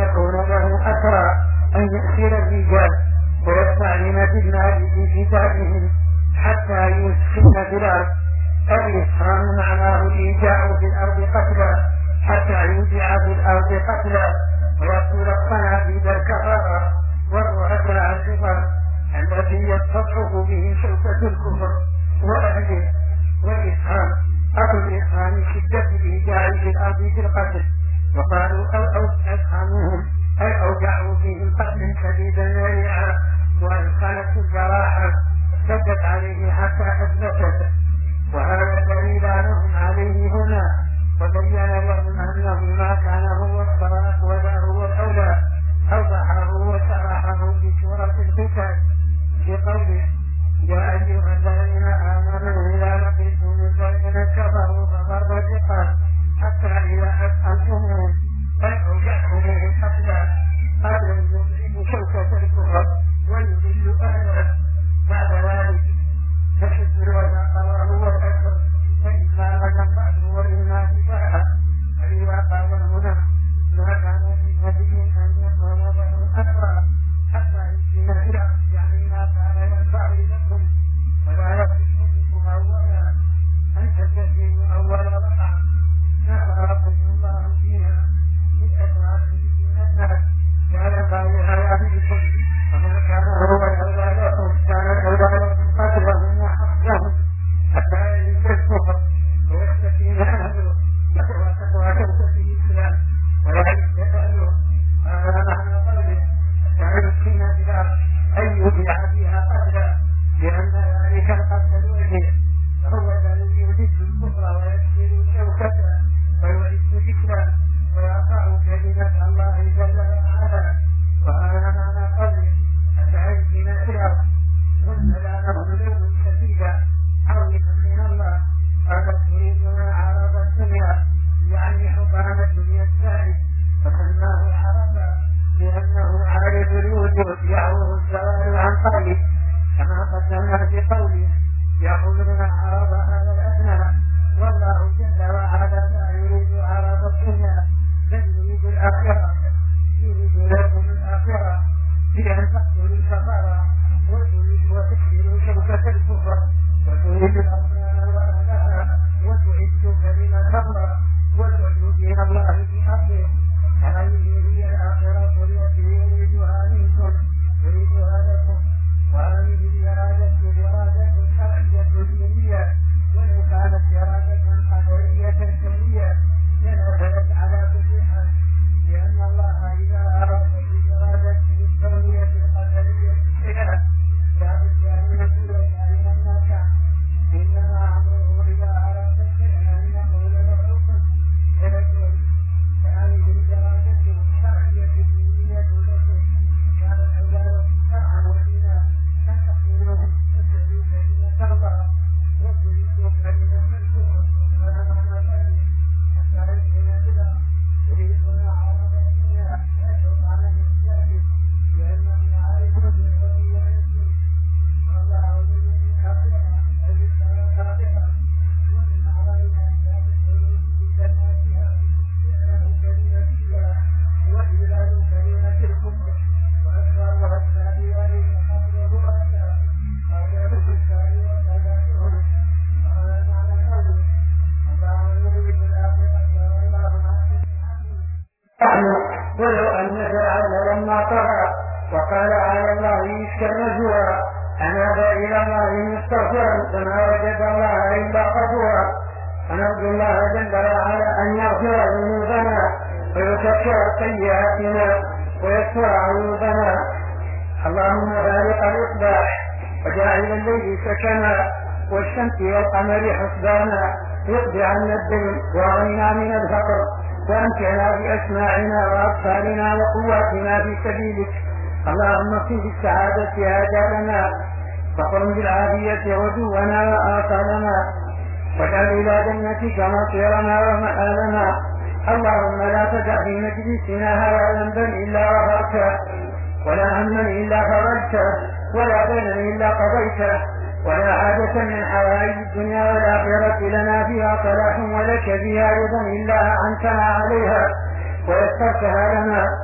يكون له أسرى أن يأسر الرجال ويستعلم بالمال في كتابهم حتى يسكن في الأرض. الإسهام معناه الإيجاع في الأرض قتلا حتى يوجع في الأرض قتلا ويصل الصناديد الكفارة والرؤساء الكفر التي يستصحب به شوكة الكفر وأهله. والإسهام أصل الإسهام شدة الإيجاع في الأرض في القتل، وقالوا أسهمهم أي أوجعوا فيهم قتلا شديدا وريعا، وإن كانت الجراحة شدت عليه حتى أثبتت. وهذا دليل لهم عليه هنا، وبين لهم أنه ما كان هو الصلاة ولا هو الأولى، أوضحه وشرحه بسورة القتال بقوله: يا أيها الذين آمنوا إذا لقيتم الذين كفروا فضرب الرقاب حتى إذا أثخنتموهم فأوجعتموهم قتلا قبل أن يضربوا شوكة الكفر ويضل أهله. بعد ذلك فشد الوثاق وهو الأكبر، فإما غدا بعد وإما دفاعا. فإذا قال هنا ما كان للنبي أن يكون له أسرى حتى يسلم إلى الأرض، يعني ما كان ينبغي لكم ولا يصح بكم أولا أن تستسلموا أول ركعة نفركم الله فيها بالأسرار من الناس كان قالها بكم، وما كان هو الأولى لكم كان الأولى لكم قتلهم وحقهم حتى يستسلموا ويستسلم أهله وتقوى في الإسلام ولا يستأهله. هذا معنى قوله تعرفين بها أن يبيع بها قتلا، لأن ذلك القتل وجه فهو الذي يذل الكفر ويكسر شوكته ويعز ذكره ويرفع كلمة الله جل وعلا. وهذا معنى قوله تعرفين بها وانزل لهم لون شديدا حرما من الله. قال تريدون عرض الدنيا يعني حكام الدنيا الثالث، فسماه عرضا لأنه عارف الوجود يعوه الزوال عن قلبه، كما قدمنا في قوله يقولون عرض هذا الأدنى، والله جل وعلا لا يريد عرض الدنيا بل يريد الآخرة، يريد لكم الآخرة بأن تقتلوا الكفارة وتكسروا شوكة الكفر وتريد الأصنام وأهلها وتعز كلمة الله وتعز دين الله في أرضه. هذه هي الآخرة التي يريدها منكم يريدها لكم، وهذه الإرادة إرادة شرعية دينية، ولو كانت إرادة قدرية كونية لنزلت على كل حال، لأن الله إذا أراد بالإرادة الكونية القدرية شيئا لا بد أن يقول كائنا ما كان، إنما أمره إذا أراد شيئا أن يقول له كن فيكون. فهذه الإرادة الشرعية الدينية التي كان العبادة شرعا ودينا أن تقولوا تدعوا كلمة الله وتريدوا كلمة الكفر، ولا معنى ذلك حتى يكون بلا يريدون عرض الدنيا ويشرب على الإسلام لأنهم يعرفون بالحرية يسير، والله يريد الآخرة أي الآخرة ومن أعظمها أسباب الخروج بجناتها إعلان كلمة الله وإعلان كلمة الكفر، وأكبر أسباب ذلك قتل الرؤساء قال الكفار وكذلكهم. وهذا معنى قوله الله يريد الآخرة والله ما ولو أن فرعون لما طغى وقال على الله يستنزوا أناب إلى الله مستغفرا فما وجد الله إلا غفورا. فنرجو الله جل وعلا أن يغفر ذنوبنا ويكفر سيئاتنا ويستر عيوبنا. اللهم فارق الإصباح وجاعل الليل سكنا والشمس والقمر حسبانا، يقضي عنا الدين وغننا من الفقر وأمتعنا بأسماعنا وأبصارنا وقواتنا في سبيلك. اللهم اقم بالسعادة آجالنا وقم بالعافية عدونا وآثارنا واجعل إلى جنتك مصيرنا ومآلنا. اللهم لا تدع في مجلسنا هذا ذنبا إلا غفرته ولا هما إلا فرجته ولا دينا إلا قضيته ولا حاجة من حوائج الدنيا والآخرة لنا فيها صلاح ولك فيها رضا إلا أعنتنا عليها ويسرتها لنا.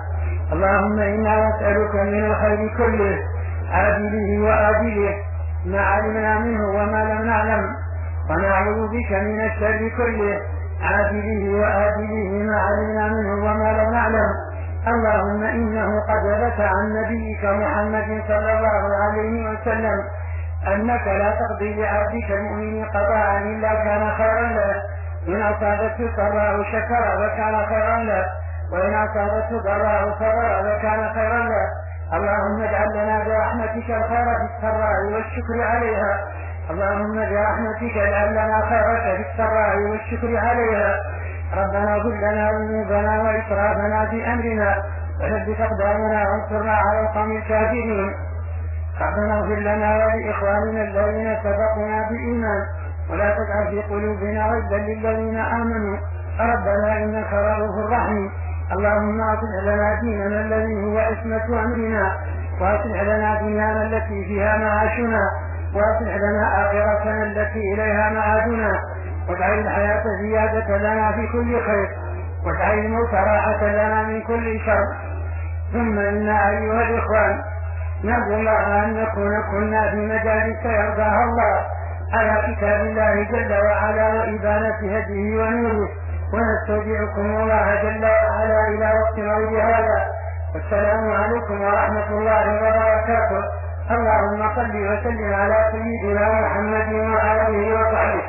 اللهم إنا نسألك من الخير كله عاجله وآجله ما علمنا منه وما لم نعلم، ونعوذ بك من الشر كله عاجله وآجله ما علمنا منه وما لم نعلم. اللهم إنه قد ثبت عن نبيك محمد صلى الله عليه وسلم أنك لا تقضي لعبدك المؤمن قضاء إلا كان خيرا له، إن أصابته سراء شكر وكان خيرا له، وإن أصابته ضراء صبر وكان خيرا له. اللهم اجعل لنا برحمتك الخير في السراء والشكر عليها، اللهم برحمتك اجعل لنا خيرك في السراء والشكر عليها. ربنا اغفر لنا ذنوبنا وإسرافنا في أمرنا وثبت أقدامنا وانصرنا على القوم الكافرين. ربنا اغفر لنا ولإخواننا الذين سبقونا بالإيمان ولا تجعل في قلوبنا غلا للذين آمنوا ربنا إنك رؤوف رحيم. اللهم أصلح لنا ديننا الذي هو عصمة أمرنا، وأصلح لنا دنيانا التي فيها معاشنا، وأصلح لنا آخرتنا التي إليها معادنا، واجعل الحياة زيادة لنا في كل خير، واجعل الموت راحة لنا من كل شر. ثم إنا أيها الإخوان نرجو الله أن نكون كنا في مجالس يرضاها الله على كتاب الله جل وعلا وإبانة هديه ونوره، ونستودعكم الله جل وعلا إلى وقت غير هذا. والسلام عليكم ورحمة الله وبركاته. اللهم صل وسلم على سيدنا محمد وآله وصحبه.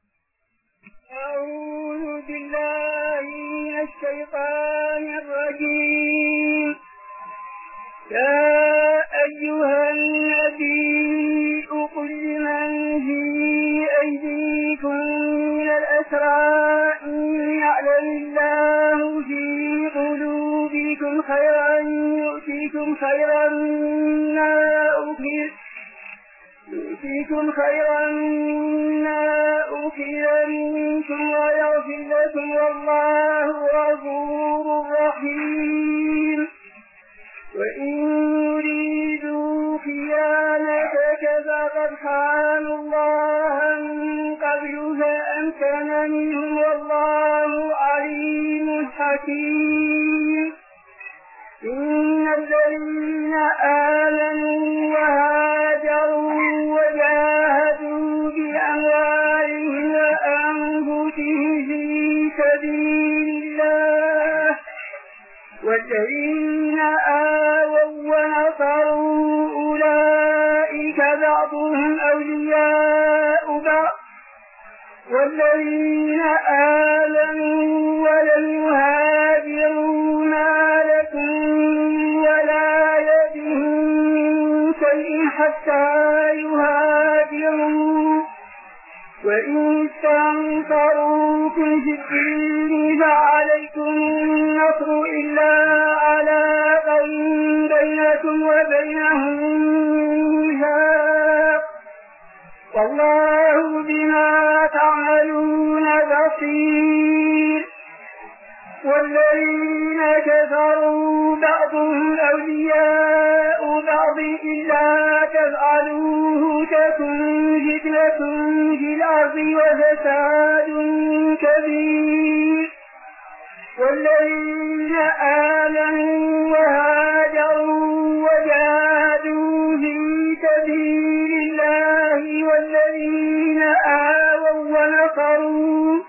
أعوذ بالله من الشيطان الرجيم. يا أيها النبي قل لمن في أيديكم من الأسرى إن يعلم الله في قلوبكم خيرا يؤتكم خيرا مما أخذ منكم ويغفر لكم والله غفور رحيم. وإن يريدوا خيانتك فقد خانوا الله من قبل فأمكن منهم والله عليم حكيم. إن الذين آمنوا وهاجروا وجاهدوا بأموالهم وأنفسهم في سبيل الله والذين آووا ونصروا أولئك بعضهم أولياء بعض والذين آمنوا ولم يهاجروا ما لكم من ولايتهم من شيء حتى يهاجروا، وإن استنصروكم في الدين فعليكم النصر إلا على قوم بينكم وبينهم ميثاق والله بما تعملون بصير. والذين كفروا بعضهم أولياء بعض إلا تفعلوه تكن فتنة في الأرض وفساد كبير. والذين آمنوا وهاجروا وجاهدوا في سبيل الله والذين آووا ونصروا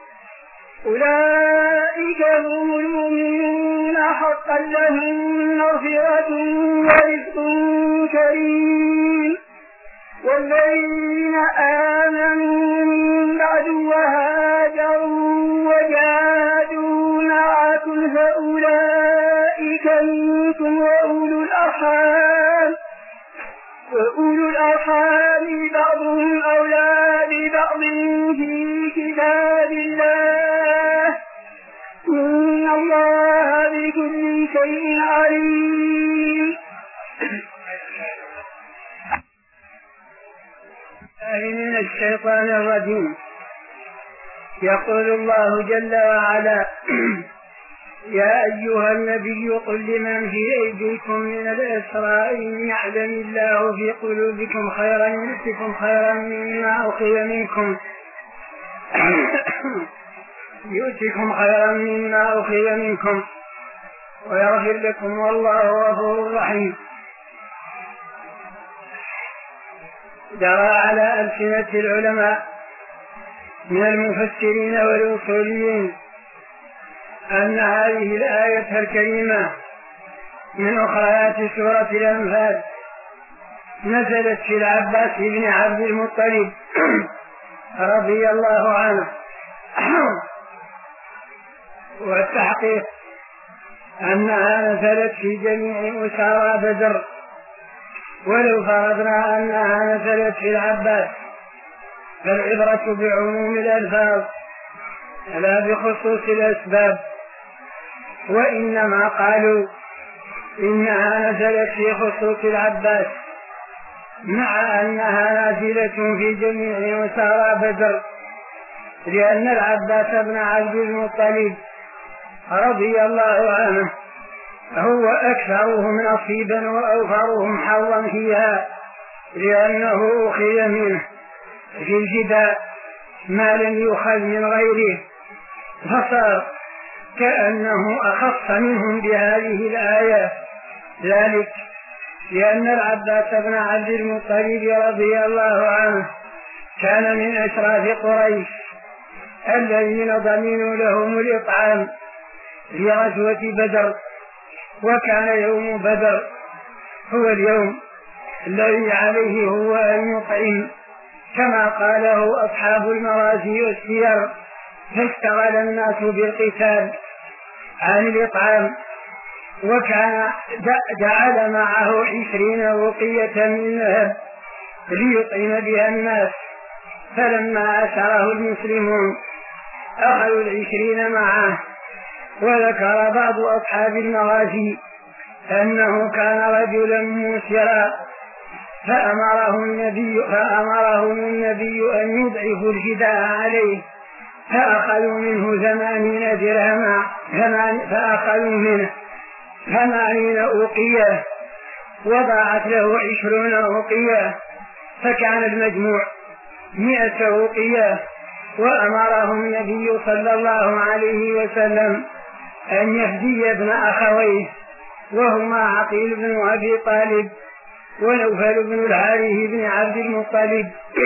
أولئك هم المؤمنون حقا لهم مغفرة ورزق كريم. والذين آمنوا من بعد وهاجروا وجاهدوا معكم فأولئك منكم وأولو الأرحام بعضهم أولى ببعض في كتاب الله إن الله بكل شيء عليم. من الشيطان الرجيم. يقول الله جل وعلا يا أيها النبي قل لمن في أيديكم من الأسرى إن يعلم الله في قلوبكم خيرا يؤتكم خيرا مما أخذ منكم يؤتكم خيرا مما أخذ منكم ويغفر لكم والله غفور رحيم. جرى على ألسنة العلماء من المفسرين والأصوليين أن هذه الآية الكريمة من أخريات سورة الأنفال نزلت في العباس بن عبد المطلب رضي الله عنه، والتحقيق أنها نزلت في جميع أسارى بدر، ولو فرضنا أنها نزلت في العباس فالعبرة بعموم الألفاظ لا بخصوص الأسباب، وإنما قالوا إنها نزلت في خصوص العباس مع أنها نازلة في جميع أسارى بدر، لأن العباس بن عبد المطلب رضي الله عنه هو أكثرهم نصيبا وأوفرهم حظا فيها، لأنه أخذ منه في الفداء ما لم يؤخذ من غيره، فصار كأنه أخص منهم بهذه الآية، ذلك لأن العباس بن عبد المطلب رضي الله عنه كان من أشراف قريش الذين ضمنوا لهم الإطعام في غزوة بدر، وكان يوم بدر هو اليوم الذي عليه هو أن يطعم كما قاله أصحاب المغازي والسير، فاشتغل الناس بالقتال عن الإطعام، وكان جعل معه 20 وقية من ذهب ليطعم بها الناس، فلما أسره المسلمون أخذوا 20 معه. وذكر بعض أصحاب المغازي أنه كان رجلا موسرا فأمرهم النبي أن يضعفوا الفداء عليه، فأخذوا منه 80 درهما، فأخذوا منه 80 أوقية وضاعت له 20 أوقية، فكان المجموع 100 أوقية. وأمرهم النبي صلى الله عليه وسلم أن يفدي ابن أخويه وهما عقيل بن أبي طالب ونوفل بن الحارث بن عبد المطلب،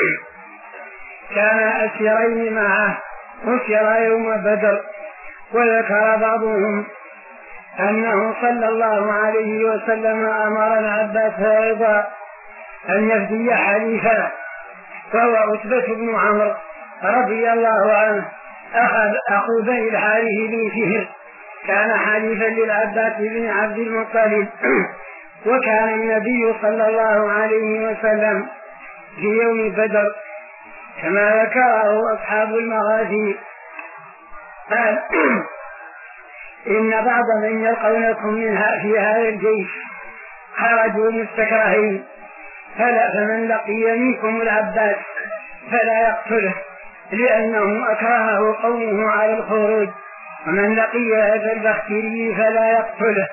كان أسيرين معه أسر يوم بدر. وذكر بعضهم أنه صلى الله عليه وسلم أمر العباس أيضا أن يفدي حليفا، وهو عتبة بن عمرو رضي الله عنه أخو بني الحارث بن فهر، كان حليفا للعباس بن عبد المطلب. وكان النبي صلى الله عليه وسلم في يوم بدر كما ذكره أصحاب المغازي قال إن بعض من يلقونكم منها في هذا الجيش خرجوا مستكرهين، فمن لقي منكم العباس فلا يقتله لأنه أكرهه قومه على الخروج، ومن لقي هذا البختري فلا يقتله.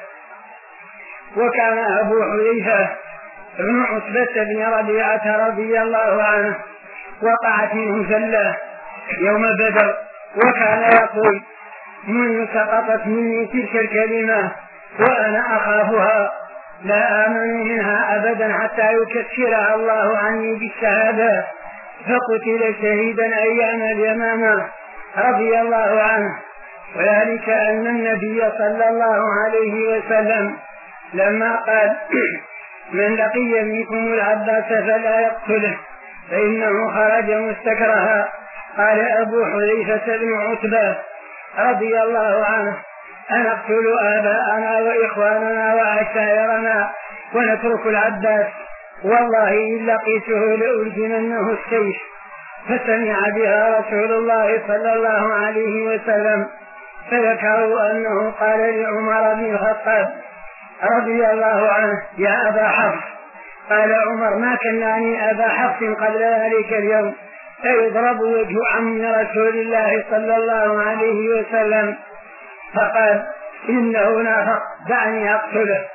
وكان أبو حذيفة بن عتبة بن ربيعة رضي الله عنه وقعت منه زلة يوم بدر، وكان يقول منذ سقطت مني تلك الكلمة وأنا أخافها لا آمن منها أبدا حتى يكفرها الله عني بالشهادة، فقتل شهيدا أيام اليمامة رضي الله عنه. وذلك أن النبي صلى الله عليه وسلم لما قال من لقي منكم العباس فلا يقتله فإنه خرج مستكرها، قال أبو حذيفة بن عتبة رضي الله عنه أنقتل آباءنا وإخواننا وعشائرنا ونترك العباس؟ والله إن لقيته لألزمنه السيف. فسمع بها رسول الله صلى الله عليه وسلم، فذكروا أنه قال لعمر بن الخطاب رضي الله عنه يا أبا حفص، قال عمر ما كناني أبا حفص قبل ذلك اليوم، فيضرب وجه عم رسول الله صلى الله عليه وسلم، فقال إنه نافق دعني أقتله.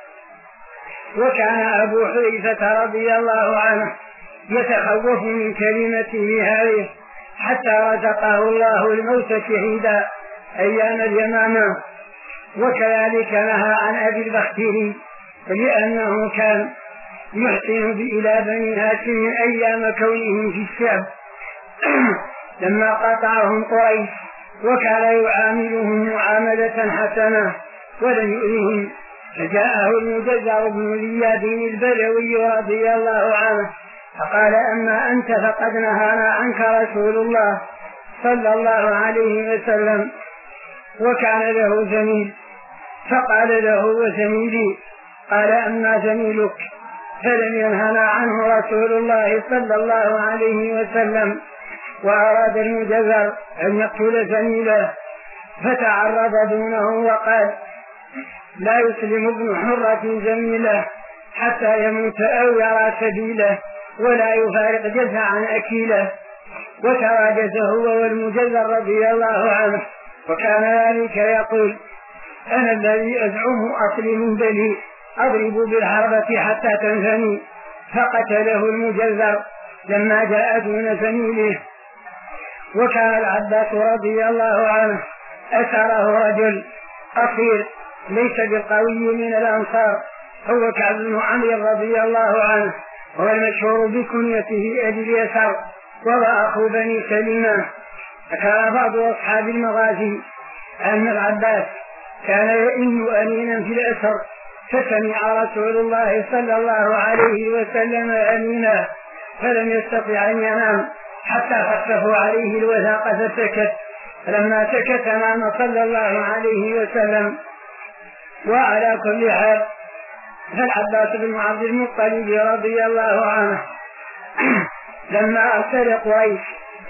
وكان أبو حذيفة رضي الله عنه يتخوف من كلمته هذه حتى رزقه الله الموت شهيدا أيام اليمامة. وكذلك نهى عن أبي البختري لأنه كان يحسن إلى بني هاشم أيام كونهم في الشعب لما قاطعهم قريش، وكان يعاملهم معاملة حسنة ولم يؤذهم. فجاءه المجزر بن زياد البلوي رضي الله عنه فقال: أما أنت فقد نهانا عنك رسول الله صلى الله عليه وسلم. وكان له زميل فقال له: وزميلي؟ قال: أما زميلك فلم ينهنا عنه رسول الله صلى الله عليه وسلم. وأراد المجزر أن يقتل زميله فتعرض دونه وقال: لا يسلم ابن حرة زميله حتى يموت أو يرى سبيله ولا يفارق جزعا أكيله. وتراجز هو والمجزر رضي الله عنه، وكان ذلك يقول: أنا الذي أزعم أصلي من بني أضرب بالحربة حتى تنثني. فقتله المجزر لما جاء دون زميله. وكان العباس رضي الله عنه أسره رجل قصير ليس بالقوي من الأنصار، هو كعب بن عمرو رضي الله عنه، هو المشهور بكنيته أبي اليسار، وهو أخو بني سلمة. فكان بعض أصحاب المغازي أن العباس كان يئن أنينا في الأسر، فسمع رسول الله صلى الله عليه وسلم أنينا فلم يستطع أن ينام حتى خففوا عليه الوثاق فسكت. فلما سكت نام صلى الله عليه وسلم. وعلى كل حال فالعباس بن عبد المطلب رضي الله عنه لما أرسل قريش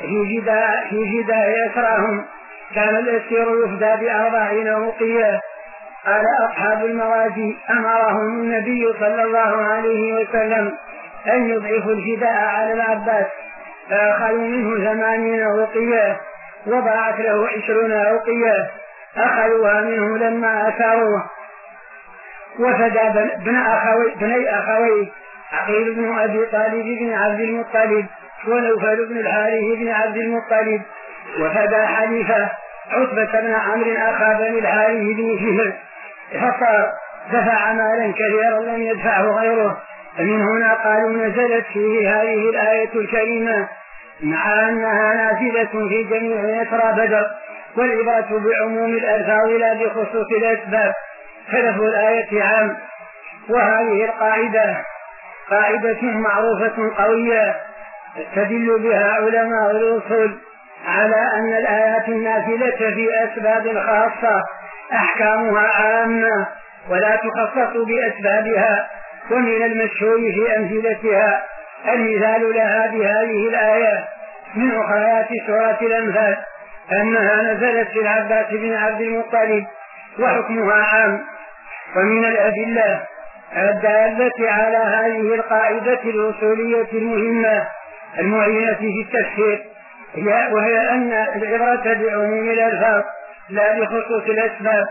في فداء أسراهم كان الأسير يفدى ب40 وقية. قال أصحاب المغازي: أمرهم النبي صلى الله عليه وسلم أن يضعفوا الفداء على العباس، فأخذوا منه 80 وقية وضاعت له 20 وقية، أخذوها منه لما أثاروه. وفدى بني أخويه عقيل بن أبي طالب بن عبد المطلب ونوفل بن الحارث بن عبد المطلب. وفدى حليفة عتبة بن عمرو أخا بني الحارث بن فهر، فصار دفع مالا كثيرا لم يدفعه غيره. فمن هنا قالوا نزلت فيه هذه الآية الكريمة مع أنها نازلة في جميع أسرى بدر، والعبرة بعموم الألفاظ لا بخصوص الأسباب، فلفظ الآية عام. وهذه القاعدة قاعدة معروفة قوية تدل بها علماء الأصول على أن الآيات النازلة في أسباب خاصة أحكامها عامة ولا تخصص بأسبابها. ومن المشهور في أمثلتها المثال لها بهذه الآية من أخريات سورة الأنفال أنها نزلت في العباس بن عبد المطلب وحكمها عام. ومن الأدلة الدالة على هذه القاعدة الأصولية المهمة المعينة في التفسير وهي أن العبرة بعموم الألفاظ لا بخصوص الأسباب.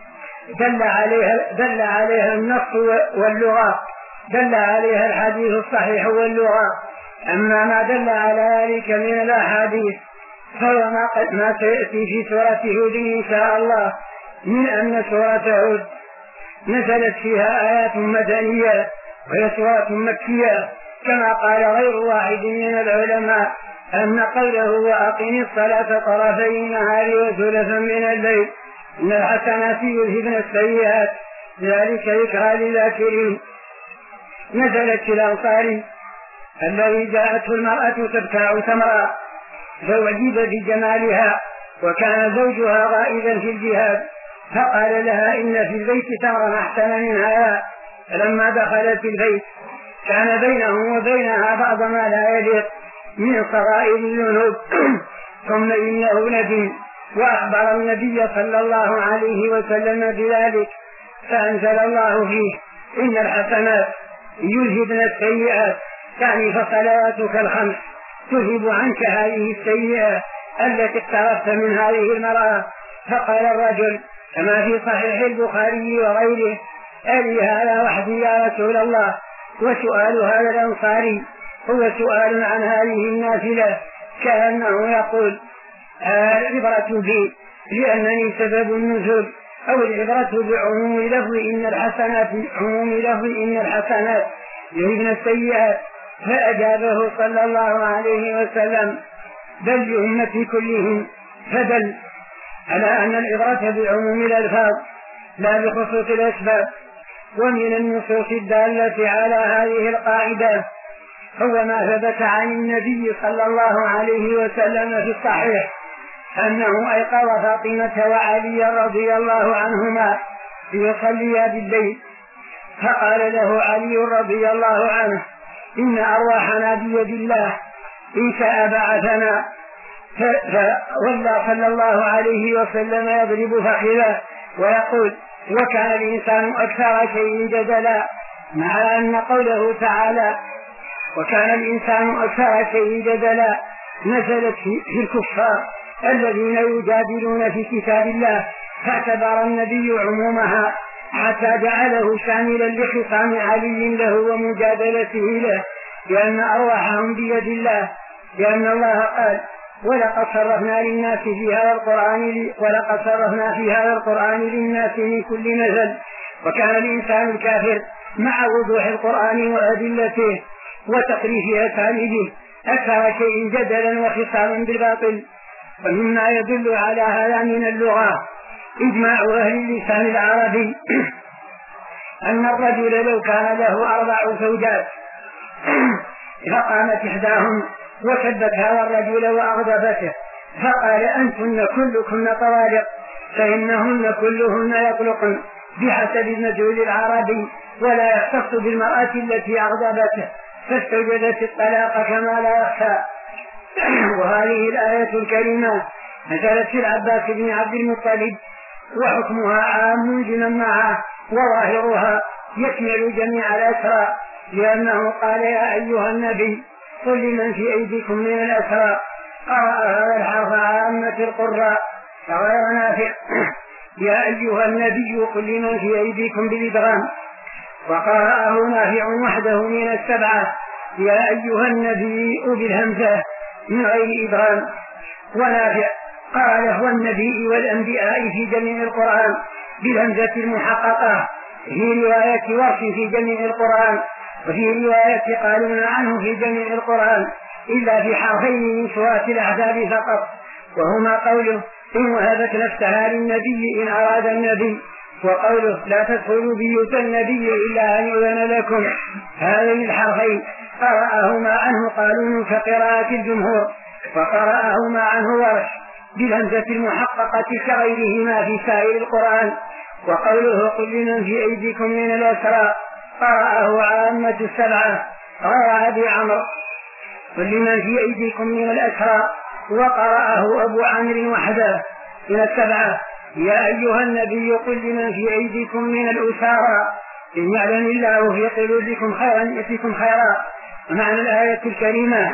دل عليها النص واللغة، دل عليها الحديث الصحيح واللغة. أما ما دل على ذلك من الأحاديث فهو ما سيأتي في سورة هود إن شاء الله، من أن سورة هود نزلت فيها آيات مدنية وهي سورة مكية، كما قال غير واحد من العلماء أن قوله وأقم الصلاة طرفي النهار وزلفا من الليل إن الحسنات يذهبن السيئات ذلك ذكرى للذاكرين. نزلت في الأنصار الذي جاءته المرأة تبتاع تمرا فوجد بجمالها وكان زوجها غائبا في الجهاد، فقال لها إن في البيت تمرا أحسن منها. فلما دخلت في البيت كان بينه وبينها بعض ما لا يليق من صغائر الذنوب. ثم إنه ندم وأخبر النبي صلى الله عليه وسلم بذلك، فأنزل الله فيه إن الحسنات يذهبن السيئات، يعني فصلواتك الخمس تذهب عنك هذه السيئة التي اقترفت من هذه المرأة. فقال الرجل كما في صحيح البخاري وغيره: ألي هذا وحدي يا رسول الله؟ وسؤال هذا الأنصاري هو سؤال عن هذه النافلة، كأنه يقول العبرة بي لأنني سبب النزول أو العبرة بعموم لفظ إن الحسنات يذهبن السيئات. فأجابه صلى الله عليه وسلم بل لأمتي كلهم، فدل على أن العبرة بعموم الألفاظ لا بخصوص الأسباب. ومن النصوص الدالة على هذه القاعدة هو ما ثبت عن النبي صلى الله عليه وسلم في الصحيح أنه أيقظ فاطمة وعلي رضي الله عنهما ليصليا بالليل، فقال له علي رضي الله عنه: إن أرواحنا بيد الله، إن شاء بعثنا. فولى صلى الله عليه وسلم يضرب فخذه ويقول: وكان الإنسان أكثر شيء جدلا، مع أن قوله تعالى وكان الإنسان أكثر شيء جدلا نزلت في الكفار الذين يجادلون في كتاب الله، فاعتبر النبي عمومها حتى جعله شاملا لخصام علي له ومجادلته له، لأن أرواحهم بيد الله، لأن الله قال: ولقد صرفنا في هذا القرآن للناس من كل مثل. وكان الإنسان الكافر مع وضوح القرآن وأدلته وتقريف أساليبه أكثر شيء جدلا وخصاما بالباطل. ومما يدل على هذا من اللغة إجماع أهل اللسان العربي أن الرجل لو كان له 4 زوجات فقامت إحداهم وكبت هذا الرجل وأغضبته فقال: أنتن كلكن طوالق، فإنهن كلهن يطلقن بحسب المجهول العربي ولا يختص بالمرأة التي أغضبته، فاستوجبت الطلاق كما لا يخفى. وهذه الآية الكريمة نزلت في العباس بن عبد المطلب، وحكمها عام لمن معه، وظاهرها يشمل جميع الأسرى، لأنه قال: يا أيها النبي قل لمن في أيديكم من الأسرى. قرأ هذا الحرف عامة القراء غير نافع: يا أيها النبي قل لمن في أيديكم بالإدغام. وقرأه نافع وحده من 7: يا أيها النبي بالهمزة من غير إدغام. ونافع قال: والنبي والأنبياء في جميع القرآن بالهمزة المحققة، في رواية ورش في جميع القرآن، وفي رواية قالون عنه في جميع القرآن إلا في حرفين من سورة الأحزاب فقط، وهما قوله: إن وهبت نفسها للنبي إن أراد النبي، وقوله: لا تدخلوا بيوت النبي إلا أن يؤذن لكم. هذين الحرفين قرأهما عنه قالون كقراءة الجمهور، وقرأهما عنه ورش بالهمزة المحققة كغيرهما في سائر القرآن. وقوله: قل لمن في أيديكم من الأسرى قرأه عامة 7 غير أبي عمرو: قل لمن في أيديكم من الأسرى، وقرأه أبو عمرو وحده من 7: يا أيها النبي قل لمن في أيديكم من الأسارى إن يعلم الله في قلوبكم خيرا يأتكم خيرا. ومعنى الآية الكريمة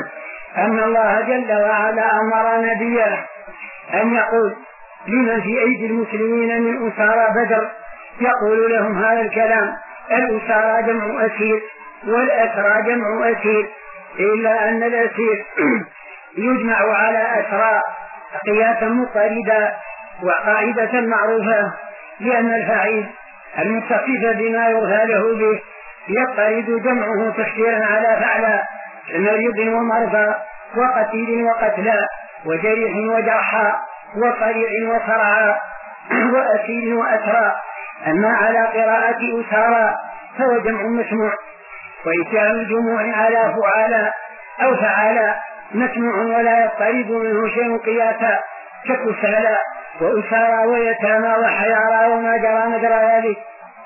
أن الله جل وعلا أمر نبيه أن يقول لمن في أيدي المسلمين من أسارى بدر، يقول لهم هذا الكلام: الأسارى جمع أسير، والأسرى جمع أسير، إلا أن الأسير يجمع على أسرى قياسا مضطردا وقاعدة معروفة، لأن الفاعل المتصف بما يرثى له به يضطرد جمعه تكثيرا على فعلا، كمريض ومرضى وقتيل وقتلى وجريح وجرحى وصريع وصرعى وأسير وأسرى. أما على قراءة أسارى فهو جمع مسموع، وإتيان الجموع على فعالا أو فعالا مسموع ولا يضطرد منه شيء قياسا، ككسالى وأسارى ويتامى وحيارى وما جرى مجرى ذلك.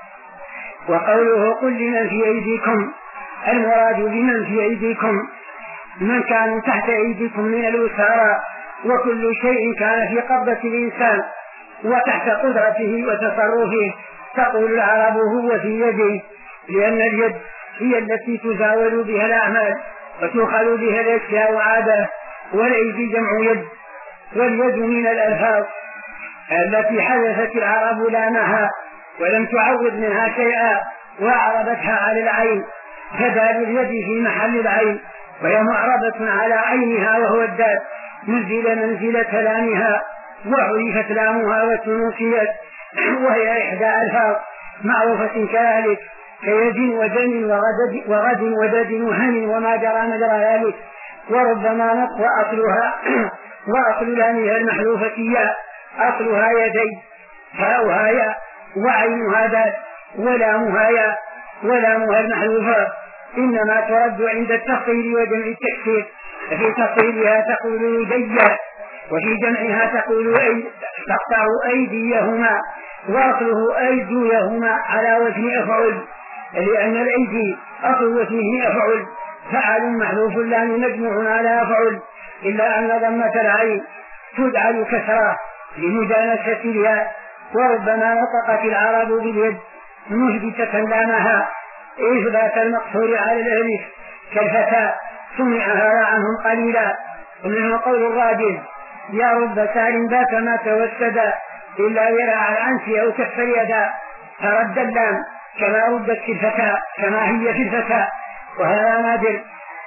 وقوله: قل لمن في أيديكم، المراد بمن في أيديكم من كانوا تحت أيديكم من الأسارى، وكل شيء كان في قبضة الإنسان وتحت قدرته وتصرفه. تقول العرب: هو في يده، لأن اليد هي التي تزاول بها الأعمال وتؤخذ بها الأشياء عادة، والأيدي جمع يد، واليد من الألفاظ التي حدثت العرب لامها ولم تعوض منها شيئا وأعربتها على العين، فدال اليد في محل العين، وهي معربة على عينها وهو الدال، نزل منزلة لامها وعرفت لامها وتنوسيت وهي إحدى ألفاظ معروفة كذلك كيد ودن وغد ودد وهن وما جرى مجرى ذلك. وربما وأصل لامها المحذوفة ياء أصلها يدي فاؤها ياء وعينها دال ولامها ياء ولامها المحذوفة إنما ترد عند التفصيل وجمع التكسير. ففي تفصيلها تقول يدي وفي جمعها تقول تقطع أيديهما وأصله أيديهما على وزن أفعل لأن الأيدي أصل وزنه أفعل فعل محذوف لام مجموع على أفعل إلا أن ضمة العين تجعل كسرة لمجانسة الياء. وربما نطقت العرب باليد مثبتة لامها إثبات المقصور على الألف كالفتى سمع هذا عنهم قليلا. ومنه قول الراجل يا رب سال بات ما توسدا إلا يرى العنف أو كف اليدا فرد اللام كما ردت في الفتى كما هي في الفتى وهذا نادر.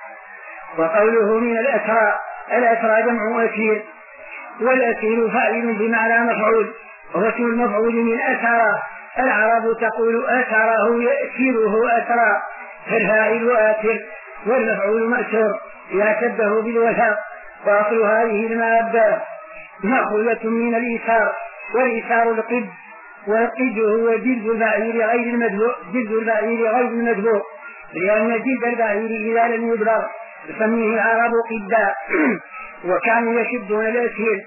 وقوله من الأسرى جمع أسير والأسير فاعل بمعنى مفعول واسم المفعول من أسرى. العرب تقول أسره يأسره أسرى فالفاعل آسر والمفعول مأسور إذا شبه بالوثاق. وأصل هذه المادة مأخوذة من الإيثار والإيثار القد والقد هو جلد البعير غير المدبوغ لأن جلد البعير إذا لم يدبر يسميه العرب قدا. وكانوا يشدون الأسير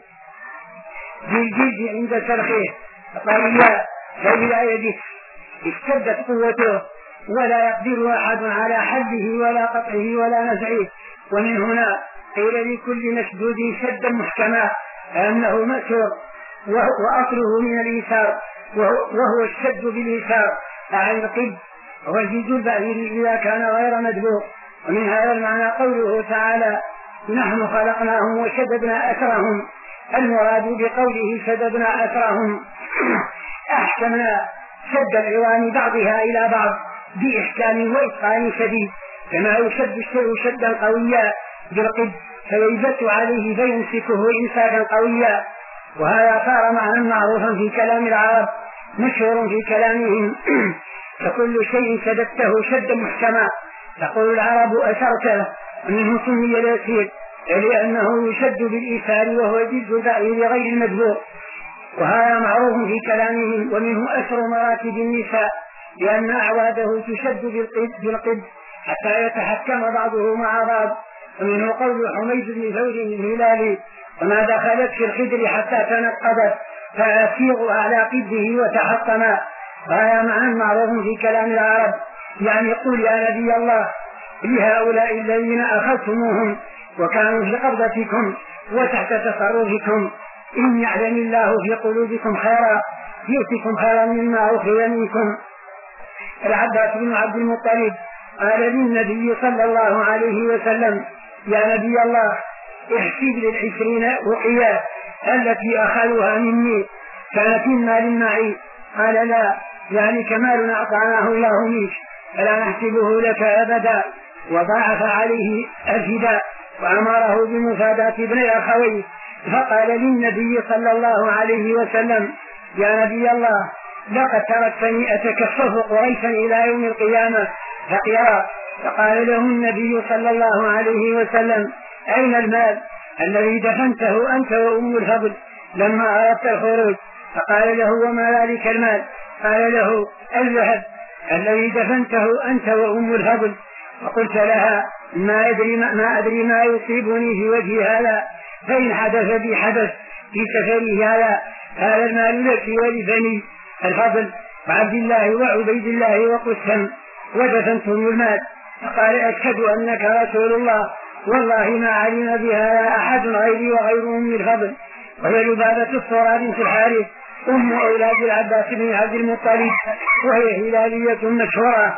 بالجلد عند سرخه قويا فإذا يجف اشتدت قوته ولا يقدر أحد على حله ولا قطعه ولا نزعه. ومن هنا قيل لكل مشدود شدا محكما أنه مأسور وأصله من الإيثار وهو الشد بالإيثار عن القد وجلد البعير إذا كان غير مدبوغ. ومن هذا المعنى قوله تعالى نحن خلقناهم وشددنا أسرهم. المراد بقوله شددنا أسرهم أحكمنا شد العوان بعضها إلى بعض بإحكام وإتقان شديد كما يشد الشيء شدا قويا بالقد فيلبس عليه فيمسكه إمساكا قويا. وهذا صار معنى معروفا في كلام العرب مشهور في كلامهم فكل شيء شددته شدا محكما تقول العرب أسرته ومنه سمي الأسير لأنه يشد بالإيثار وهو جلد البعير غير المدبوغ. وهذا معروف في كلامهم. ومنه أسر مراتب النساء لأن أعواده تشد بالقد حتى يتحكم بعضه مع بعض. ومنه قول حميد بن ثور الهلالي وما دخلت في الخدر حتى تنقضت فأسيغ على قده وتحطما. وهذا معنى معروف في كلام العرب يعني قل يا نبي الله لهؤلاء الذين أخذتموهم وكانوا في قبضتكم وتحت تصرفكم إن يعلم الله في قلوبكم خيرا يؤتكم خيرا مما أخذ منكم. العباس بن عبد المطلب قال للنبي صلى الله عليه وسلم يا نبي الله احسب لل20 وقيا التي أخذوها مني كانت من مال معي. قال لا ذلك مال أعطاناه الله منك فلا نحسبه لك أبدا. وضاعف عليه الفداء وأمره بمفاداة ابن أخويه. فقال للنبي صلى الله عليه وسلم يا نبي الله لقد تركتني أتكفف قريشا إلى يوم القيامة فقيرا. فقال له النبي صلى الله عليه وسلم أين المال الذي دفنته أنت وأم الفضل لما أردت الخروج؟ فقال له وما ذلك المال؟ قال له الذهب الذي دفنته أنت وأم الفضل. فقلت لها ما أدري ما يصيبني في وجه هذا فإن حدث بي حدث في سفري هذا المال لك ولبني الفضل وعبد الله وعبيد الله وقسم ودفنتم المال. فقال أشهد أنك رسول الله والله ما علم بها أحد غيري وغير أم الفضل. وهي لبابة الصورة بنت الحارث أم أولاد العباس بن عبد المطلب وهي هلالية مشهورة.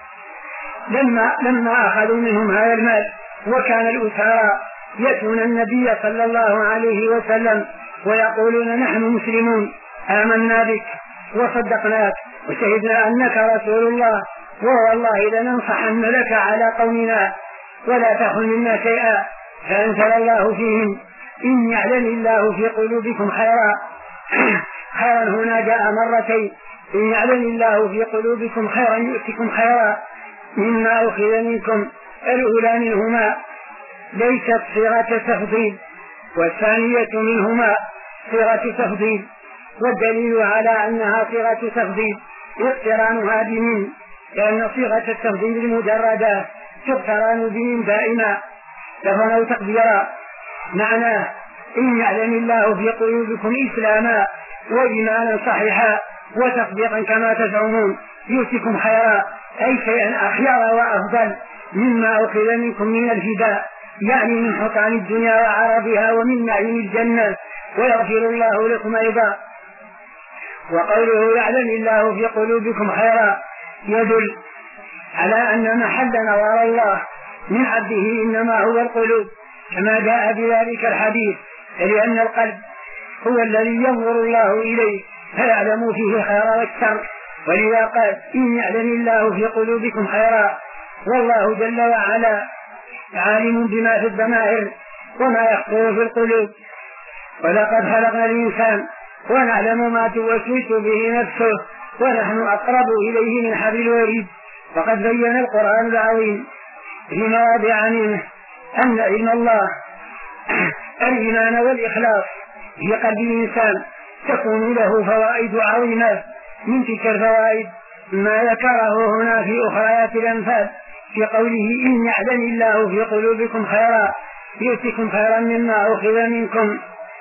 لما أخذوا منهم هذا المال وكان الأسارى يأتون النبي صلى الله عليه وسلم ويقولون نحن مسلمون آمنا بك وصدقناك وشهدنا أنك رسول الله والله لننصحن لك على قومنا ولا تخن منا شيئا. فأنزل الله فيهم إن يعلم الله في قلوبكم خيرا خيرا هنا جاء مرتين. إن يعلم الله في قلوبكم خيرا يؤتكم خيرا مما أخذ منكم. الأولى منهما ليست صيغة تفضيل، والثانية منهما صيغة تفضيل، والدليل على أنها صيغة تفضيل اقترانها بمن، لأن صيغة التفضيل المجردة تقترن بمن دائما لفظا أو تقديرا. معناه إن يعلم الله في قلوبكم إسلاما وإيمانا صحيحا وتصديقا كما تزعمون يؤتكم خيرا، أي شيئا أخير وأفضل مما أخذ منكم من الفداء، يعني من حطام الدنيا وعرضها ومن نعيم الجنة، ويغفر الله لكم أيضا. وقوله يعلم الله في قلوبكم خيرا يدل على أن محل نظر الله من عبده إنما هو القلوب، كما جاء بذلك الحديث، لأن القلب هو الذي ينظر الله إليه فيعلم فيه الخير والشر. ولذا قال إن يعلم الله في قلوبكم خيرا، والله جل وعلا عالم بما في الضمائر وما يخطر في القلوب. ولقد خلقنا الإنسان ونعلم ما توسوس به نفسه ونحن أقرب إليه من حبل الوريد. وقد بين القرآن العظيم في مواضع منه أن علم الله الإيمان والإخلاص في قلب الإنسان تكون له فوائد عظيمة. من تلك الفوائد ما ذكره هنا في أخريات الأنفال في قوله إن يعلم الله في قلوبكم خيرا يؤتكم خيرا مما أخذ منكم.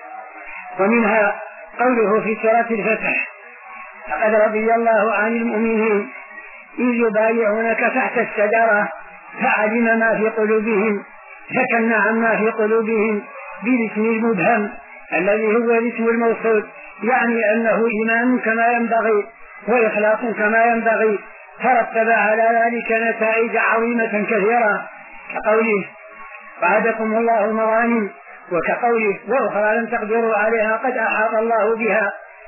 ومنها قوله في سورة الفتح لقد رضي الله عن المؤمنين إذ يبايعونك تحت الشجرة فعلم ما في قلوبهم فكن عما في قلوبهم بالاسم المبهم الذي هو الاسم الموصول، يعني أنه إيمان كما ينبغي وإخلاص كما ينبغي، ترتب على ذلك نتائج عظيمة كثيرة، كقوله وعدكم الله مغانم، وكقوله وأخرى لم تقدروا عليها قد أحاط الله بها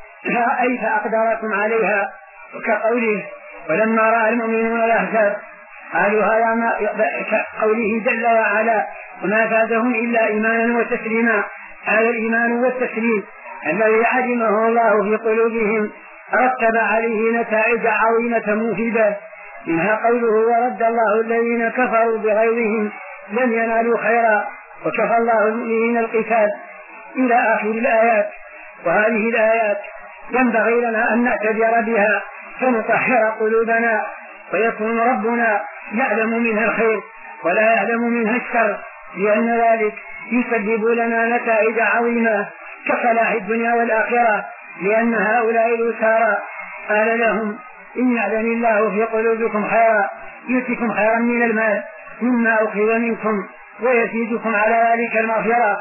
أي فأقدركم عليها، وكقوله ولما رأى المؤمنون الأحزاب قالوا هذا ما قوله جل وعلا وما فاتهم إلا إيمانا وتسليما. هذا الإيمان والتسليم الذي علمه الله في قلوبهم رتب عليه نتائج عظيمة مفيدة، منها قوله ورد الله الذين كفروا بغيظهم لم ينالوا خيرا وكفى الله المؤمنين القتال إلى آخر الآيات. وهذه الآيات ينبغي لنا أن نعتبر بها فنطهر قلوبنا، ويكون ربنا يعلم منها الخير ولا يعلم منها الشر، لأن ذلك يسبب لنا نتائج عظيمة كصلاح الدنيا والآخرة. لأن هؤلاء الأسارى قال لهم إن يعلم الله في قلوبكم خيرا يؤتكم خيرا من المال مما أخذ منكم ويزيدكم على ذلك المغفرة.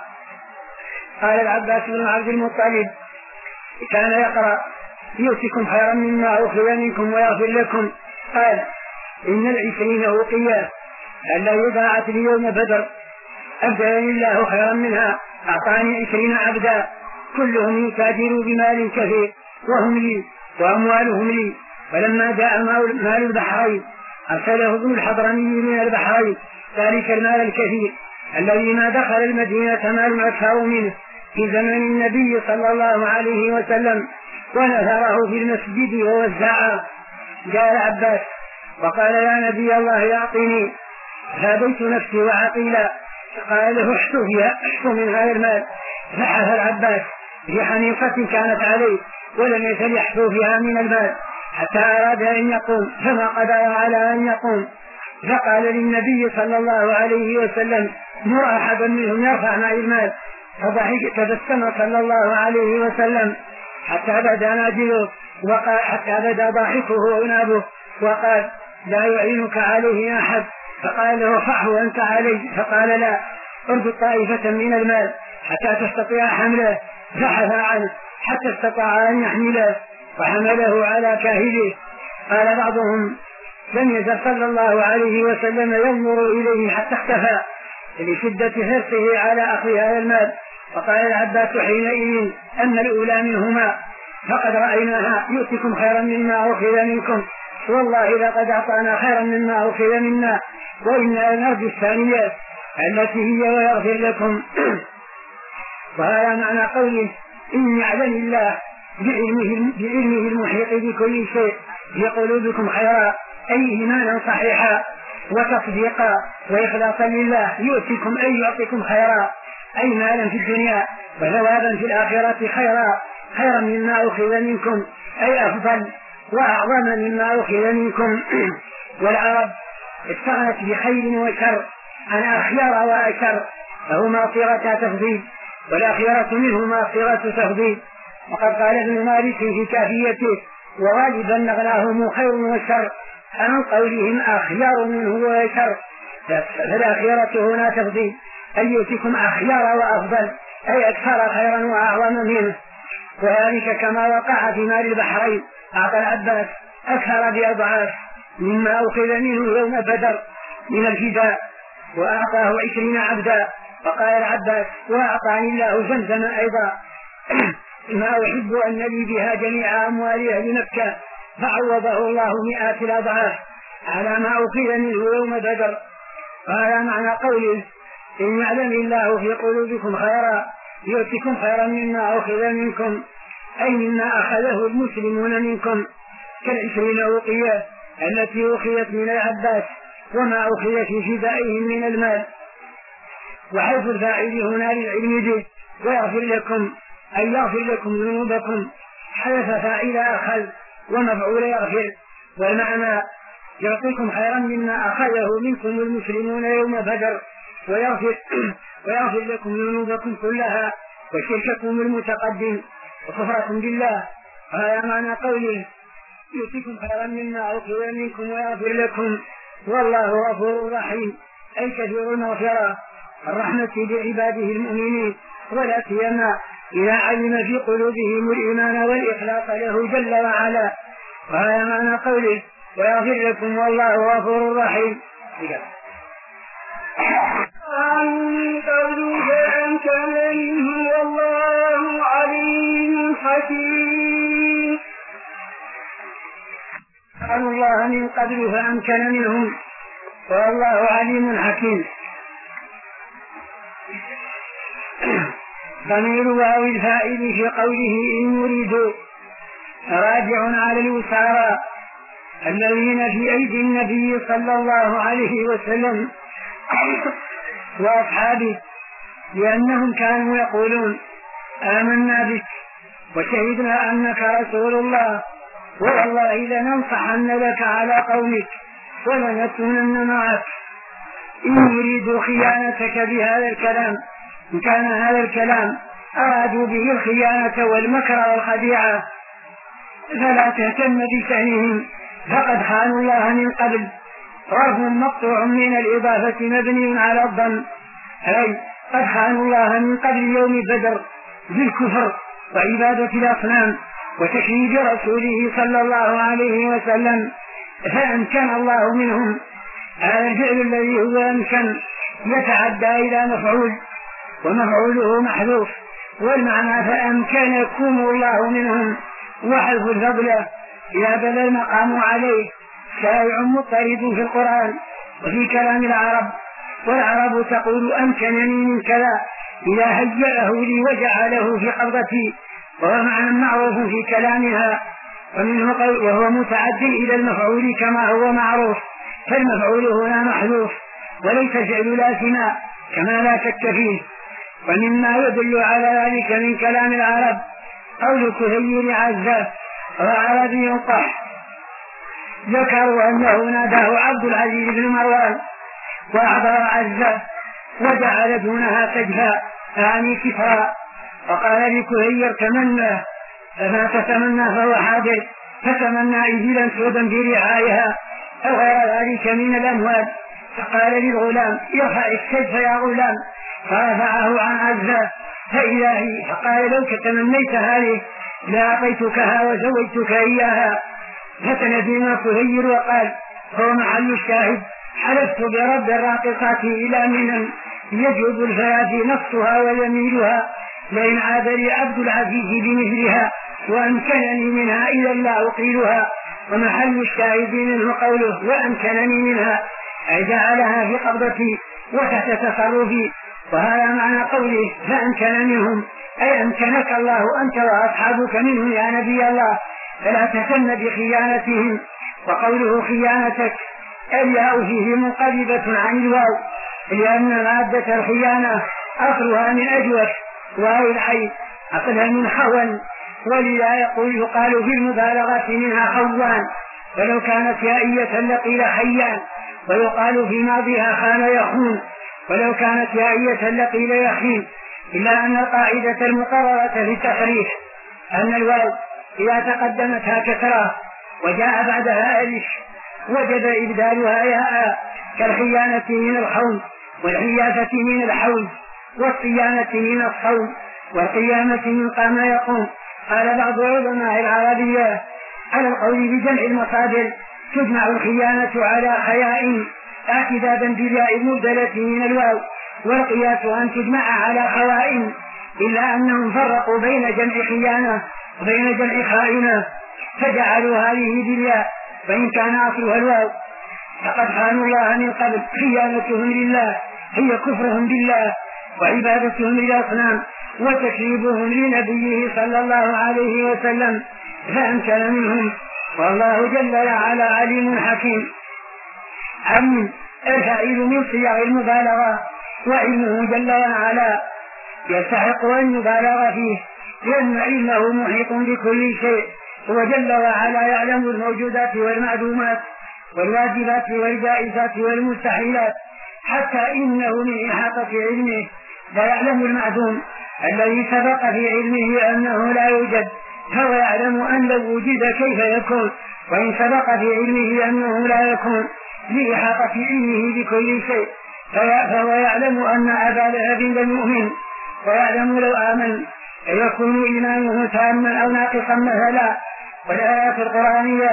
قال العباس بن عبد المطلب كان يقرأ يؤتكم خيرا مما أخذ منكم ويغفر لكم، قال إن 20 أوقية التي ضاعت لي يوم بدر أبدلني الله خيرا منها، أعطاني 20 عبدا كلهم يتاجروا بمال كثير وهم لي وأموالهم لي. ولما جاء مال البحرين أرسله ابن الحضرمي من البحرين ذلك المال الكثير الذي ما دخل المدينة مال أكثر منه في زمن النبي صلى الله عليه وسلم، ونثره في المسجد ووزعه. جاء العباس وقال يا نبي الله أعطني، فابيت نفسي وعقيلا، قال له احشو من هذا المال. بحث العباس في حنيقة كانت عليه ولم يزل يحشو فيها من المال حتى أراد أن يقوم فما قدر على أن يقوم، فقال للنبي صلى الله عليه وسلم مر أحدا منهم يرفع معي المال، فضحك تبسم صلى الله عليه وسلم حتى بدا ناجله وقال حتى بدا ضاحكه وأنابه وقال لا يعينك عليه أحد، فقال له فعه أنت عليه، فقال لا ارد طائفة من المال حتى تستطيع حمله، بحث عنه حتى استطاع أن يحمله وحمله على كاهله. قال بعضهم لم يزل صلى الله عليه وسلم ينظر إليه حتى اختفى لشدة حرصه على أخذ هذا المال. وقال العباس حينئذ أن الأولى منهما فقد رأيناها يؤتكم خيرا مما أخذ منكم، والله لقد أعطانا خيرا مما أخذ منا، وإنا نرجو الثانية التي هي ويغفر لكم. وهذا معنى قوله إن يعلم الله بعلمه المحيط بكل شيء في قلوبكم خيرا، أي إيمانا صحيحا وتصديقا وإخلاصا لله، يؤتكم أي يعطيكم خيرا، أي مالا في الدنيا وثوابا في الآخرة خيرا مما أخذ منكم، أي أفضل وأعظم مما أخذ منكم. والعرب استغنت بخير وشر عن أخيار وأشر، فهما صيغة تفضيل، والأخيرة منهما صيغة تفضيل. وقد قال ابن مالك في كافيته: وغالبا نغلاهم خير وشر، عن قولهم أخيار منه وشر، فالأخيرة هنا تفضيل، أن يؤتكم أخيار وأفضل، أي أكثر خيرا وأعظم منه. وذلك كما وقع في مال البحرين، أعطى العباس أكثر بأضعاف مما أخذ منه يوم بدر من الفداء، وأعطاه 20 عبدا. فقال العباس: وأعطاني الله زمزم أيضا ما أحب أن لي بها جميع أموال أهل مكة، فعوضه الله 100 الأضعاف على ما أخذ منه يوم بدر. قال معنى قوله: إن يعلم الله في قلوبكم خيرا يؤتكم خيرا مما أخذ منكم، أي مما أخذه المسلمون منكم، ك20 أوقية التي أخذت من العباس وما أخذ في فدائهم من المال. وحيث الفاعل هنا للعلم به ويغفر لكم، أي يغفر لكم ذنوبكم، حدث فاعل أخذ ومفعول يغفر، والمعنى يعطيكم خيرا مما أخذه منكم المسلمون يوم بدر، ويغفر لكم ذنوبكم كلها وشرككم المتقدم وكفركم بالله. هذا معنى قوله: يؤتكم خيرا مما أخذ منكم ويغفر لكم، والله غفور رحيم، أي كثير المغفرة الرحمة بعباده المؤمنين، ولا سيما إذا علم في قلوبهم الإيمان والإخلاص له جل وعلا. وهذا معنى قوله: ويغفر لكم والله غفور رحيم. عن قبل فأمكن منه والله عليم حكيم. قالوا الله من قبل فأمكن منهم والله عليم حكيم. ضمير واو الفاعل في قوله إن يريدوا راجع على الوسارى الذين في أيدي النبي صلى الله عليه وسلم وأصحابه، لأنهم كانوا يقولون: آمنا بك وشهدنا أنك رسول الله، والله لننصحن لك على قومك ولنكونن معك. إن يريدوا خيانتك بهذا الكلام، إن كان هذا الكلام أرادوا به الخيانة والمكر والخديعة، فلا تهتم بشأنهم، فقد خانوا الله من قبل. ظرف مقطوع من الإضافة مبني على الضم، أي قد خانوا الله من قبل يوم بدر بالكفر وعبادة الأصنام وتكذيب رسوله صلى الله عليه وسلم، فأمكن الله منهم. هذا الفعل الذي هو أمكن يتعدى إلى مفعول، ومفعوله محذوف، والمعنى فأمكنكم الله منهم، وحذف الفضل إذا بدا المقام عليه شائع مضطرد في القرآن وفي كلام العرب. والعرب تقول: أمكنني من كذا إذا هيأه لي وجعله في قبضتي، وهو معنى معروف في كلامها، وهو متعد إلى المفعول كما هو معروف، فالمفعول هنا محذوف وليس فعل لازما كما لا شك فيه. ومما يدل على ذلك من كلام العرب قول كهيل عزة وعربي قح، ذكروا أنه ناداه عبد العزيز بن مروان وأعبر عزة وجعل دونها سجفا يعني كفرا، وقال لكهير: تمنى، فما تتمنى فهو حاضر، فتمنى إبلا سودا برعايها أو غير ذلك من الأموال. فقال للغلام: ارفع السجف يا غلام، فرفعه عن عزة فإذا هي، فقال: لو تمنيت هذه لأعطيتكها وزوجتك إياها. فتندم كهير وقال: هو محل الشاهد: حلفت برب الراقصات إلى منن يجوز الفيافي نصها ويميلها، لئن عاد لي عبد العزيز بمثلها وأمكنني منها إذا لا أقيلها. ومحل الشاهد منه قوله: وأمكنني منها، أي جعلها في قبضتي وتحت تصرفي. وهذا معنى قوله: فأمكن منهم، أي أمكنك الله أنت وأصحابك منهم يا نبي الله، فلا تهتم بخيانتهم. وقوله خيانتك الياء فيه منقلبة عن الواو، لأن مادة الخيانة أصلها من أجوف، واو العين أصلها من خون، ولذا يقال في المبالغة منها خوان، ولو كانت يائية لقيل خيان، ويقال في ماضيها خان يخون، ولو كانت يائية لقيل يخين. إلا أن القاعدة المقررة في التصريح أن الواو إذا تقدمتها كسرة وجاء بعدها ألف وجب إبدالها ياء، كالخيانة من الخون، والحيافة من الحول، والصيانة من الصوم، والقيامة من قام يقوم. قال بعض علماء العربية على القول بجمع المصادر تجمع الخيانة على خياء اعتدادا بالياء المبدلة من الواو، والقياس أن تجمع على خواء، إلا أنهم فرقوا بين جمع خيانة وبين جمع خائنة فجعلوا هذه بالياء، وإن كان أصلها الواو. فقد خانوا الله من قبل، خيانتهم لله هي كفرهم بالله وعبادتهم للأصنام وتكذيبهم لنبيه صلى الله عليه وسلم، فأمكن منهم. والله جل وعلا عليم حكيم. علم الفاعل من صيغ المبالغة، وعلمه جل وعلا يستحق أن يبالغ فيه، لأن علمه محيط بكل شيء. هو جل وعلا يعلم الموجودات والمعدومات والواجبات والجائزات والمستحيلات، حتى إنه من إحاطة علمه لا يعلم المعدوم الذي سبق في علمه أنه لا يوجد، فهو يعلم أن لو وجد كيف يكون، وإن سبق في علمه أنه لا يكون لإحاطة علمه بكل شيء. فهو يعلم أن أبا لهب لم يؤمن، ويعلم لو آمن يكون إيمانه تاما أو ناقصا مثلا. والآيات القرآنية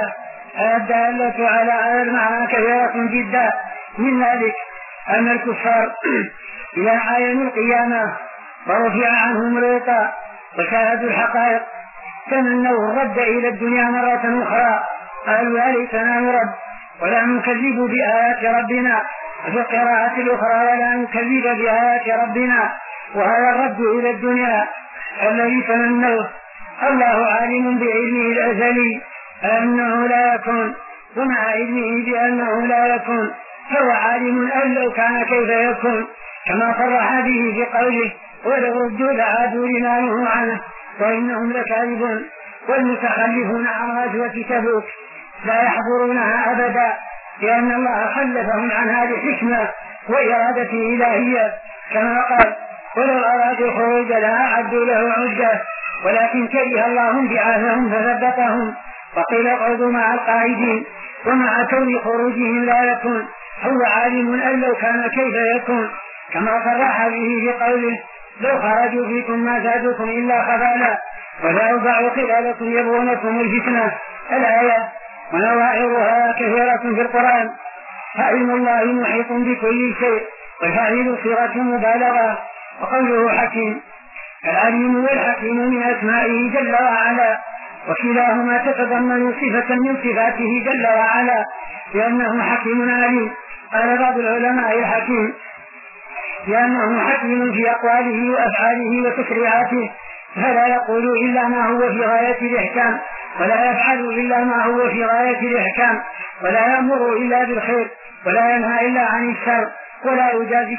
الدالة على المعنى كثيرة جدا، من ذلك أن الكفار إذا عاينوا القيامة ورفع عنهم الغطاء وشاهدوا الحقائق تمنوا الرد إلى الدنيا مرة أخرى، قالوا يا ليتنا نرد ولا نكذب بآيات ربنا، وفي القراءة الأخرى ولا نكذب بآيات ربنا. وهذا الرد إلى الدنيا الذي تمنوه الله عالم بعلمه الأزلي أنه لا يكون، ومع علمه بأنه لا يكون فهو عالم أن لو كان كيف يكون، كما صرح به في قوله ولو ردوا لعادوا لما نهوا عنه وإنهم لكاذبون. والمتخلفون عن غزوة تبوك لا يحضرونها أبدا، لأن الله خلفهم عنها لحكمة وإرادة إلهية، كما قال ولو أرادوا الخروج لأعدوا له عدة ولكن كره الله بعاثهم فثبتهم وقيل اقعدوا مع القاعدين. ومع كون خروجهم لا يكون هو عالم أن لو كان كيف يكون، كما صرح به في قوله لو خرجوا فيكم ما زادوكم إلا خبالا ولا يوضعوا خلالكم يبغونكم الفتنة الآية. ونواعظها كثيرة في القرآن. فعلم الله محيط بكل شيء، والفاعل صيغة مبالغة. وقوله حكيم، العليم والحكيم من أسمائه جل وعلا، وكلاهما تتضمن صفة من صفاته جل وعلا، لأنه حكيم عليم. قال بعض العلماء الحكيم لأنه حكيم في أقواله وأفعاله وتشريعاته، فلا يقول إلا ما هو في غاية الإحكام، ولا يفعل إلا ما هو في غاية الإحكام، ولا يأمر إلا بالخير ولا ينهى إلا عن الشر، ولا يجازي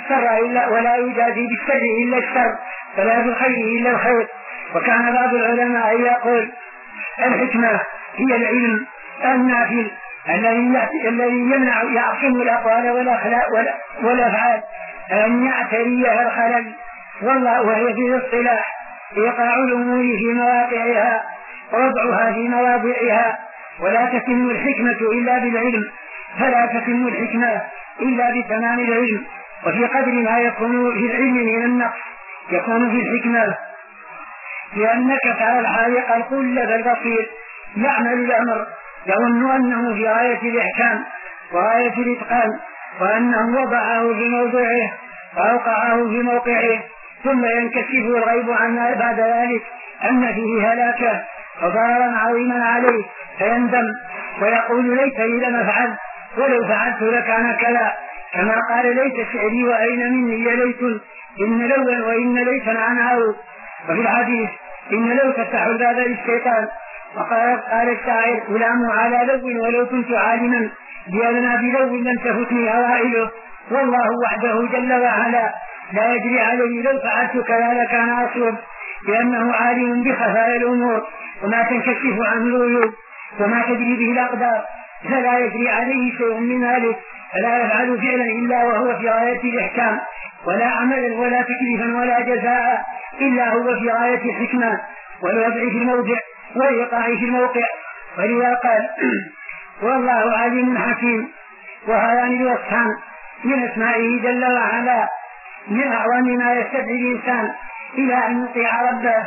بالشر إلا الشر، ولا بالخير إلا الخير. وكان بعض العلماء يقول الحكمة هي العلم النافل الذي يمنع يعصم الأقوال والأفعال أن يعتريها الخلل، وهي في الاصطلاح إيقاع الأمور في مواقعها ووضعها في مواضعها. ولا تتم الحكمة إلا بالعلم، فلا تتم الحكمة إلا بتمام العلم. وفي قدر ما يكون في العلم من النقص يكون في الحكمة، لأنك ترى الحالق القلب البصير يعمل الأمر يظن أنه في غاية الإحكام وغاية الإتقان، وأنه وضعه في موضعه وأوقعه في موقعه، ثم ينكشف الغيب عنا بعد ذلك أن فيه هلاكه وضررا عظيما عليه، فيندم ويقول ليتني لم أفعل ولو فعلت لكان كذا، كما قال ليت شعري وأين مني يا ليت إن لولا وإن ليتا عنه وفي الحديث إن لو تفتح الباب للشيطان. وقال الشاعر غلام على لو ولو كنت عالما بأدنى بلو لم تفتني أوائله. والله وحده جل وعلا لا يجري عليه لو فعلت كذا لكان أصوب، لأنه عالم بخفايا الأمور وما تنكشف عنه العيوب وما تجري به الأقدار، فلا يجري عليه شيء من ذلك، فلا يفعل فعلا إلا وهو في غاية الإحكام، ولا عملا ولا تكليفا ولا جزاء إلا هو في غاية الحكمة والوضع في الموضع والإيقاع في الموقع. ولذا قال والله عليم حكيم. وهذان الوصفان من أسمائه جل وعلا من أعظم ما يستدعي الإنسان إلى أن يطيع ربه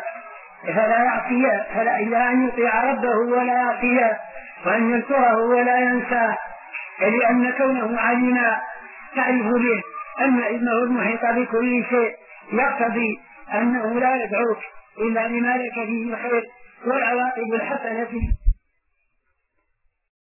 إلى أن يطيع ربه ولا يعصيه، وأن يذكره ولا ينساه، لأن كونه عليما تعرف به أن علمه المحيط بكل شيء يقتضي أنه لا يدعوك إلا لما لك فيه الخير والعواقب الحسنة